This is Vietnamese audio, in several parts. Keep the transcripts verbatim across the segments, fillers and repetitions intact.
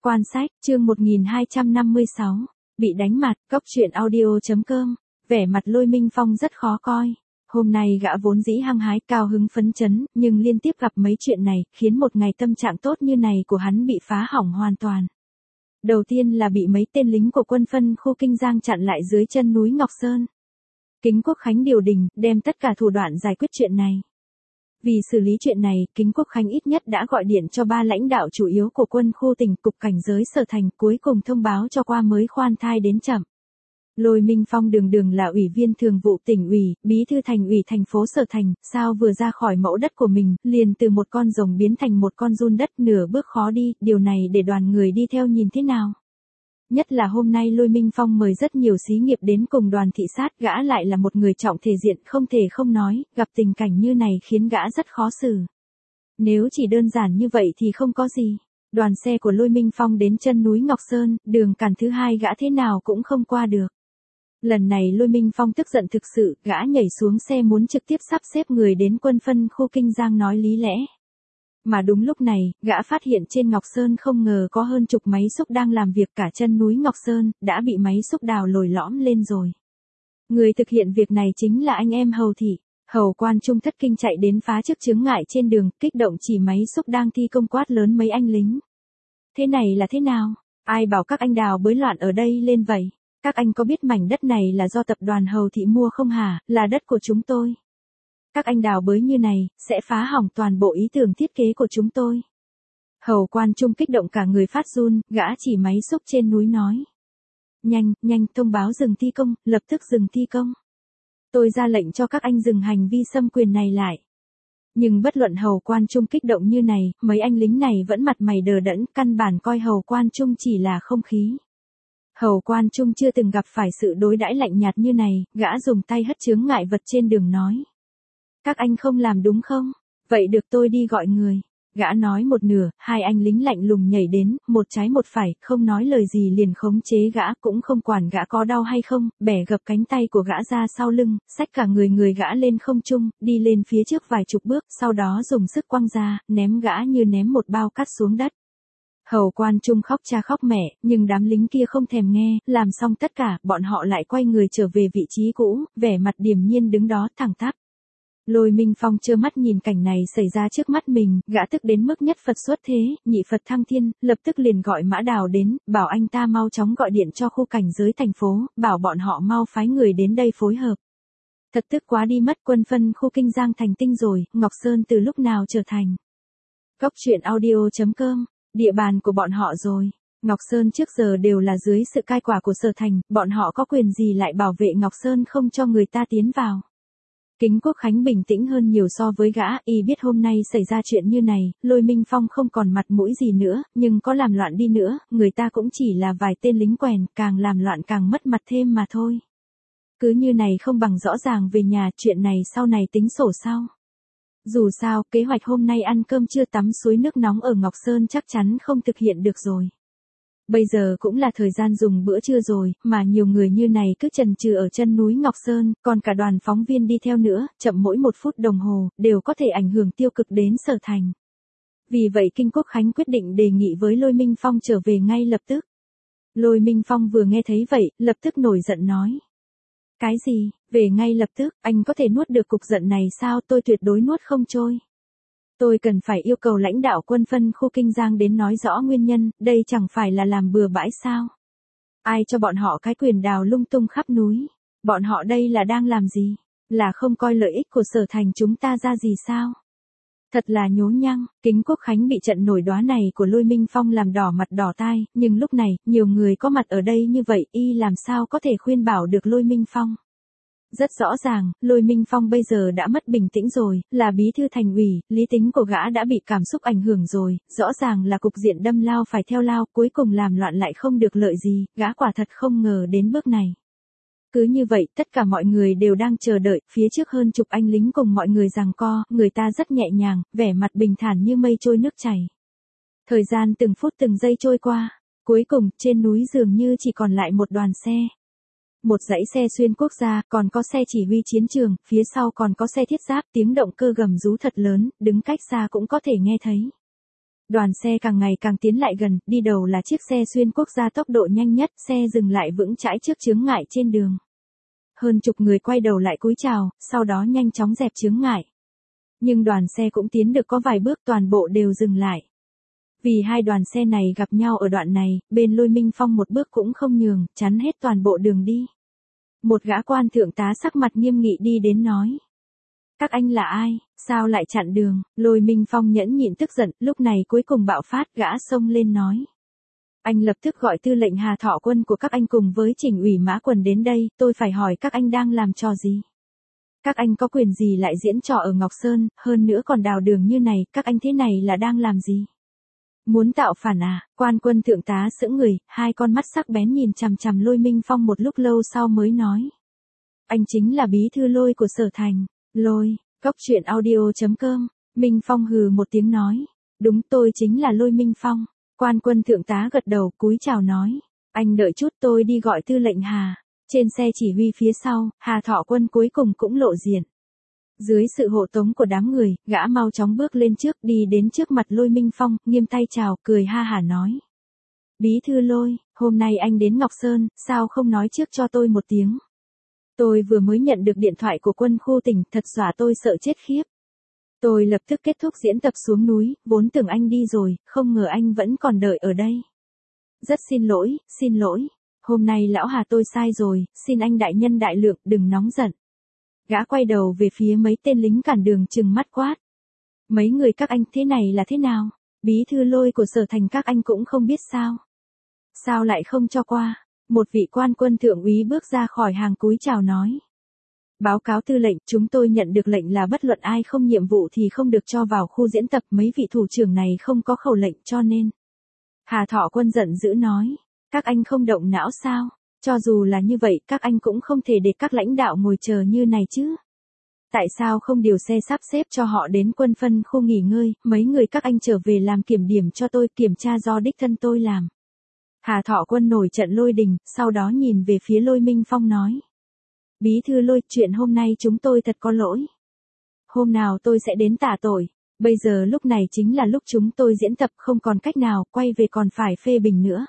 Quan sách, chương một nghìn hai trăm năm mươi sáu, bị đánh mặt, cóc truyện audio chấm com, vẻ mặt Lôi Minh Phong rất khó coi. Hôm nay gã vốn dĩ hăng hái cao hứng phấn chấn, nhưng liên tiếp gặp mấy chuyện này, khiến một ngày tâm trạng tốt như này của hắn bị phá hỏng hoàn toàn. Đầu tiên là bị mấy tên lính của quân phân khu Kinh Giang chặn lại dưới chân núi Ngọc Sơn. Kính Quốc Khánh điều đình, đem tất cả thủ đoạn giải quyết chuyện này. Vì xử lý chuyện này, Kính Quốc Khánh ít nhất đã gọi điện cho ba lãnh đạo chủ yếu của quân khu tỉnh, cục cảnh giới Sở Thành, cuối cùng thông báo cho qua mới khoan thai đến chậm. Lôi Minh Phong đường đường là ủy viên thường vụ tỉnh ủy, bí thư thành ủy thành phố Sở Thành, sao vừa ra khỏi mẫu đất của mình, liền từ một con rồng biến thành một con giun đất, nửa bước khó đi, điều này để đoàn người đi theo nhìn thế nào? Nhất là hôm nay Lôi Minh Phong mời rất nhiều xí nghiệp đến cùng đoàn thị sát, gã lại là một người trọng thể diện không thể không nói, gặp tình cảnh như này khiến gã rất khó xử. Nếu chỉ đơn giản như vậy thì không có gì. Đoàn xe của Lôi Minh Phong đến chân núi Ngọc Sơn, đường cản thứ hai gã thế nào cũng không qua được. Lần này Lôi Minh Phong tức giận thực sự, gã nhảy xuống xe muốn trực tiếp sắp xếp người đến quân phân khu Kinh Giang nói lý lẽ. Mà đúng lúc này, gã phát hiện trên Ngọc Sơn không ngờ có hơn chục máy xúc đang làm việc, cả chân núi Ngọc Sơn, đã bị máy xúc đào lồi lõm lên rồi. Người thực hiện việc này chính là anh em Hầu Thị. Hầu Quan Trung thất kinh chạy đến phá trước chướng ngại trên đường, kích động chỉ máy xúc đang thi công quát lớn mấy anh lính. Thế này là thế nào? Ai bảo các anh đào bới loạn ở đây lên vậy? Các anh có biết mảnh đất này là do tập đoàn Hầu Thị mua không hả? Là đất của chúng tôi. Các anh đào bới như này, sẽ phá hỏng toàn bộ ý tưởng thiết kế của chúng tôi. Hầu Quan Trung kích động cả người phát run, gã chỉ máy xúc trên núi nói. Nhanh, nhanh, thông báo dừng thi công, lập tức dừng thi công. Tôi ra lệnh cho các anh dừng hành vi xâm quyền này lại. Nhưng bất luận Hầu Quan Trung kích động như này, mấy anh lính này vẫn mặt mày đờ đẫn, căn bản coi Hầu Quan Trung chỉ là không khí. Hầu Quan Trung chưa từng gặp phải sự đối đãi lạnh nhạt như này, gã dùng tay hất chướng ngại vật trên đường nói. Các anh không làm đúng không? Vậy được tôi đi gọi người. Gã nói một nửa, hai anh lính lạnh lùng nhảy đến, một trái một phải, không nói lời gì liền khống chế gã, cũng không quản gã có đau hay không, bẻ gập cánh tay của gã ra sau lưng, xách cả người người gã lên không trung, đi lên phía trước vài chục bước, sau đó dùng sức quăng ra, ném gã như ném một bao cát xuống đất. Hầu Quan Trung khóc cha khóc mẹ, nhưng đám lính kia không thèm nghe, làm xong tất cả, bọn họ lại quay người trở về vị trí cũ, vẻ mặt điềm nhiên đứng đó thẳng tắp. Lôi Minh Phong trơ mắt nhìn cảnh này xảy ra trước mắt mình, gã tức đến mức nhất Phật xuất thế, nhị Phật thăng thiên, lập tức liền gọi Mã Đào đến, bảo anh ta mau chóng gọi điện cho khu cảnh giới thành phố, bảo bọn họ mau phái người đến đây phối hợp. Thật tức quá đi mất, quân phân khu Kinh Giang thành tinh rồi, Ngọc Sơn từ lúc nào trở thành. Cóc truyện audio chấm com, địa bàn của bọn họ rồi. Ngọc Sơn trước giờ đều là dưới sự cai quản của Sở Thành, bọn họ có quyền gì lại bảo vệ Ngọc Sơn không cho người ta tiến vào. Kính Quốc Khánh bình tĩnh hơn nhiều so với gã, y biết hôm nay xảy ra chuyện như này, Lôi Minh Phong không còn mặt mũi gì nữa, nhưng có làm loạn đi nữa, người ta cũng chỉ là vài tên lính quèn, càng làm loạn càng mất mặt thêm mà thôi. Cứ như này không bằng rõ ràng về nhà, chuyện này sau này tính sổ sau. Dù sao, kế hoạch hôm nay ăn cơm trưa tắm suối nước nóng ở Ngọc Sơn chắc chắn không thực hiện được rồi. Bây giờ cũng là thời gian dùng bữa trưa rồi, mà nhiều người như này cứ chần chừ ở chân núi Ngọc Sơn, còn cả đoàn phóng viên đi theo nữa, chậm mỗi một phút đồng hồ, đều có thể ảnh hưởng tiêu cực đến Sở Thành. Vì vậy Kinh Quốc Khánh quyết định đề nghị với Lôi Minh Phong trở về ngay lập tức. Lôi Minh Phong vừa nghe thấy vậy, lập tức nổi giận nói. Cái gì, về ngay lập tức, anh có thể nuốt được cục giận này sao? Tôi tuyệt đối nuốt không trôi. Tôi cần phải yêu cầu lãnh đạo quân phân khu Kinh Giang đến nói rõ nguyên nhân, đây chẳng phải là làm bừa bãi sao? Ai cho bọn họ cái quyền đào lung tung khắp núi? Bọn họ đây là đang làm gì? Là không coi lợi ích của Sở Thành chúng ta ra gì sao? Thật là nhố nhăng, Kính Quốc Khánh bị trận nổi đoá này của Lôi Minh Phong làm đỏ mặt đỏ tai, nhưng lúc này, nhiều người có mặt ở đây như vậy, y làm sao có thể khuyên bảo được Lôi Minh Phong? Rất rõ ràng, Lôi Minh Phong bây giờ đã mất bình tĩnh rồi, là bí thư thành ủy, lý tính của gã đã bị cảm xúc ảnh hưởng rồi, rõ ràng là cục diện đâm lao phải theo lao, cuối cùng làm loạn lại không được lợi gì, gã quả thật không ngờ đến bước này. Cứ như vậy, tất cả mọi người đều đang chờ đợi, phía trước hơn chục anh lính cùng mọi người giằng co, người ta rất nhẹ nhàng, vẻ mặt bình thản như mây trôi nước chảy. Thời gian từng phút từng giây trôi qua, cuối cùng, trên núi dường như chỉ còn lại một đoàn xe. Một dãy xe xuyên quốc gia, còn có xe chỉ huy chiến trường, phía sau còn có xe thiết giáp, tiếng động cơ gầm rú thật lớn, đứng cách xa cũng có thể nghe thấy. Đoàn xe càng ngày càng tiến lại gần, đi đầu là chiếc xe xuyên quốc gia tốc độ nhanh nhất, xe dừng lại vững chãi trước chướng ngại trên đường. Hơn chục người quay đầu lại cúi chào, sau đó nhanh chóng dẹp chướng ngại. Nhưng đoàn xe cũng tiến được có vài bước, toàn bộ đều dừng lại. Vì hai đoàn xe này gặp nhau ở đoạn này, bên Lôi Minh Phong một bước cũng không nhường, chắn hết toàn bộ đường đi. Một gã quan thượng tá sắc mặt nghiêm nghị đi đến nói. Các anh là ai, sao lại chặn đường? Lôi Minh Phong nhẫn nhịn tức giận, lúc này cuối cùng bạo phát, gã xông lên nói. Anh lập tức gọi tư lệnh Hà Thọ Quân của các anh cùng với Trình ủy Mã Quần đến đây, tôi phải hỏi các anh đang làm trò gì? Các anh có quyền gì lại diễn trò ở Ngọc Sơn, hơn nữa còn đào đường như này, các anh thế này là đang làm gì? Muốn tạo phản à? Quan quân thượng tá sững người, hai con mắt sắc bén nhìn chằm chằm Lôi Minh Phong một lúc lâu sau mới nói. Anh chính là bí thư Lôi của Sở Thành. Lôi, Cốc Truyện Audio chấm com. Minh Phong hừ một tiếng nói. Đúng, tôi chính là Lôi Minh Phong. Quan quân thượng tá gật đầu, cúi chào nói. Anh đợi chút, tôi đi gọi tư lệnh Hà. Trên xe chỉ huy phía sau, Hà Thọ Quân cuối cùng cũng lộ diện. Dưới sự hộ tống của đám người, gã mau chóng bước lên trước, đi đến trước mặt Lôi Minh Phong, nghiêm tay chào, cười ha hả nói. Bí thư Lôi, hôm nay anh đến Ngọc Sơn, sao không nói trước cho tôi một tiếng? Tôi vừa mới nhận được điện thoại của quân khu tỉnh, thật dọa tôi sợ chết khiếp. Tôi lập tức kết thúc diễn tập xuống núi, vốn tưởng anh đi rồi, không ngờ anh vẫn còn đợi ở đây. Rất xin lỗi, xin lỗi. Hôm nay lão Hà tôi sai rồi, xin anh đại nhân đại lượng, đừng nóng giận. Gã quay đầu về phía mấy tên lính cản đường trừng mắt quát. Mấy người các anh thế này là thế nào? Bí thư Lôi của Sở Thành các anh cũng không biết sao? Sao lại không cho qua? Một vị quan quân thượng úy bước ra khỏi hàng cúi chào nói. Báo cáo tư lệnh, chúng tôi nhận được lệnh là bất luận ai không nhiệm vụ thì không được cho vào khu diễn tập, mấy vị thủ trưởng này không có khẩu lệnh cho nên. Hà Thọ Quân giận dữ nói. Các anh không động não sao? Cho dù là như vậy, các anh cũng không thể để các lãnh đạo ngồi chờ như này chứ. Tại sao không điều xe sắp xếp cho họ đến quân phân khu nghỉ ngơi, mấy người các anh trở về làm kiểm điểm cho tôi, kiểm tra do đích thân tôi làm. Hà Thọ Quân nổi trận lôi đình, sau đó nhìn về phía Lôi Minh Phong nói. Bí thư Lôi, chuyện hôm nay chúng tôi thật có lỗi. Hôm nào tôi sẽ đến tả tội, bây giờ lúc này chính là lúc chúng tôi diễn tập, không còn cách nào, quay về còn phải phê bình nữa.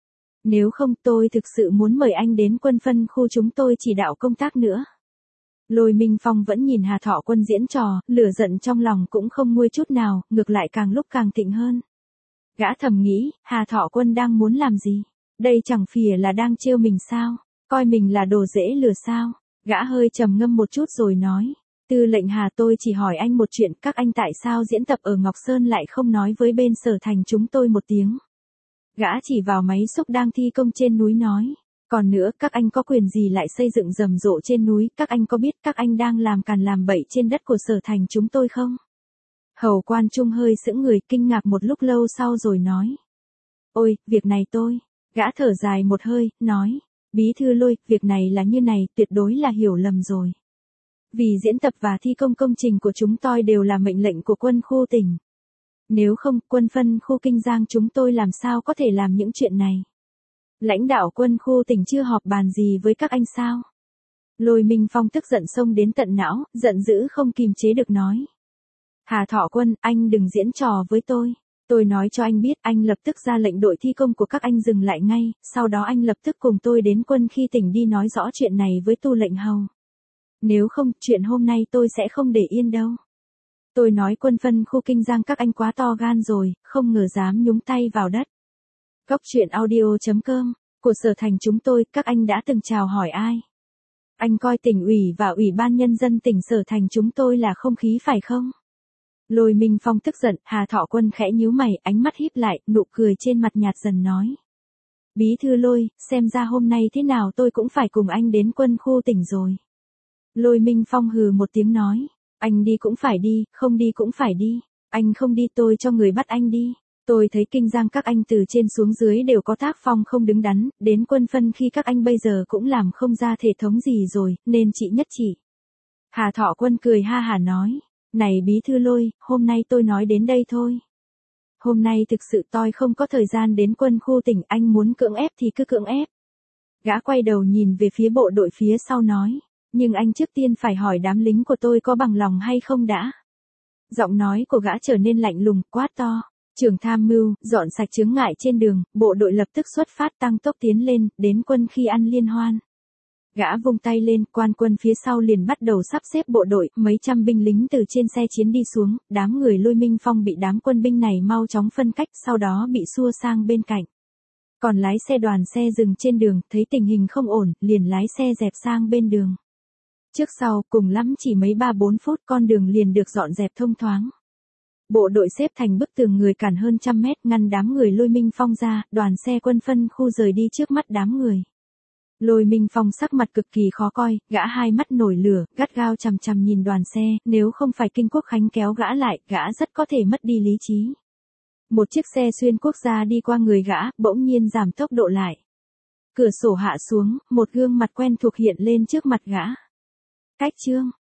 Nếu không tôi thực sự muốn mời anh đến quân phân khu chúng tôi chỉ đạo công tác nữa. Lôi Minh Phong vẫn nhìn Hà Thọ Quân diễn trò, lửa giận trong lòng cũng không nguôi chút nào, ngược lại càng lúc càng thịnh hơn. Gã thầm nghĩ, Hà Thọ Quân đang muốn làm gì? Đây chẳng phìa là đang trêu mình sao? Coi mình là đồ dễ lừa sao? Gã hơi trầm ngâm một chút rồi nói. Tư lệnh Hà, tôi chỉ hỏi anh một chuyện, các anh tại sao diễn tập ở Ngọc Sơn lại không nói với bên Sở Thành chúng tôi một tiếng? Gã chỉ vào máy xúc đang thi công trên núi nói. Còn nữa, các anh có quyền gì lại xây dựng rầm rộ trên núi, các anh có biết các anh đang làm càn làm bậy trên đất của Sở Thành chúng tôi không? Hầu quan trung hơi sững người, kinh ngạc một lúc lâu sau rồi nói. Ôi, việc này tôi. Gã thở dài một hơi, nói. Bí thư Lôi, việc này là như này, tuyệt đối là hiểu lầm rồi. Vì diễn tập và thi công công trình của chúng tôi đều là mệnh lệnh của quân khu tỉnh. Nếu không, quân phân khu Kinh Giang chúng tôi làm sao có thể làm những chuyện này? Lãnh đạo quân khu tỉnh chưa họp bàn gì với các anh sao? Lôi Minh Phong tức giận xông đến tận não, giận dữ không kìm chế được nói. Hà Thọ Quân, anh đừng diễn trò với tôi. Tôi nói cho anh biết, anh lập tức ra lệnh đội thi công của các anh dừng lại ngay, sau đó anh lập tức cùng tôi đến quân khi tỉnh đi nói rõ chuyện này với tu lệnh hầu. Nếu không, chuyện hôm nay tôi sẽ không để yên đâu. Tôi nói quân phân khu Kinh Giang các anh quá to gan rồi, không ngờ dám nhúng tay vào đất. Cốc Truyện Audio chấm com, của Sở Thành chúng tôi, các anh đã từng chào hỏi ai? Anh coi tỉnh ủy và ủy ban nhân dân tỉnh Sở Thành chúng tôi là không khí phải không? Lôi Minh Phong tức giận, Hà Thọ Quân khẽ nhíu mày, ánh mắt híp lại, nụ cười trên mặt nhạt dần nói. Bí thư Lôi, xem ra hôm nay thế nào tôi cũng phải cùng anh đến quân khu tỉnh rồi. Lôi Minh Phong hừ một tiếng nói. Anh đi cũng phải đi, không đi cũng phải đi. Anh không đi tôi cho người bắt anh đi. Tôi thấy Kinh Giang các anh từ trên xuống dưới đều có tác phong không đứng đắn, đến quân phân khi các anh bây giờ cũng làm không ra thể thống gì rồi, nên chị nhất chỉ. Hà Thọ Quân cười ha hả nói. Này bí thư Lôi, hôm nay tôi nói đến đây thôi. Hôm nay thực sự tôi không có thời gian đến quân khu tỉnh, anh muốn cưỡng ép thì cứ cưỡng ép. Gã quay đầu nhìn về phía bộ đội phía sau nói. Nhưng anh trước tiên phải hỏi đám lính của tôi có bằng lòng hay không đã. Giọng nói của gã trở nên lạnh lùng, quát to. Trưởng tham mưu, dọn sạch chướng ngại trên đường, bộ đội lập tức xuất phát tăng tốc tiến lên, đến quân khi ăn liên hoan. Gã vung tay lên, quan quân phía sau liền bắt đầu sắp xếp bộ đội, mấy trăm binh lính từ trên xe chiến đi xuống, đám người Lôi Minh Phong bị đám quân binh này mau chóng phân cách, sau đó bị xua sang bên cạnh. Còn lái xe đoàn xe dừng trên đường, thấy tình hình không ổn, liền lái xe dẹp sang bên đường. Trước sau, cùng lắm chỉ mấy ba bốn phút con đường liền được dọn dẹp thông thoáng. Bộ đội xếp thành bức tường người cản hơn trăm mét ngăn đám người Lôi Minh Phong ra, đoàn xe quân phân khu rời đi trước mắt đám người. Lôi Minh Phong sắc mặt cực kỳ khó coi, gã hai mắt nổi lửa, gắt gao chằm chằm nhìn đoàn xe, nếu không phải Kinh Quốc Khánh kéo gã lại, gã rất có thể mất đi lý trí. Một chiếc xe xuyên quốc gia đi qua người gã, bỗng nhiên giảm tốc độ lại. Cửa sổ hạ xuống, một gương mặt quen thuộc hiện lên trước mặt gã. Cách Trương.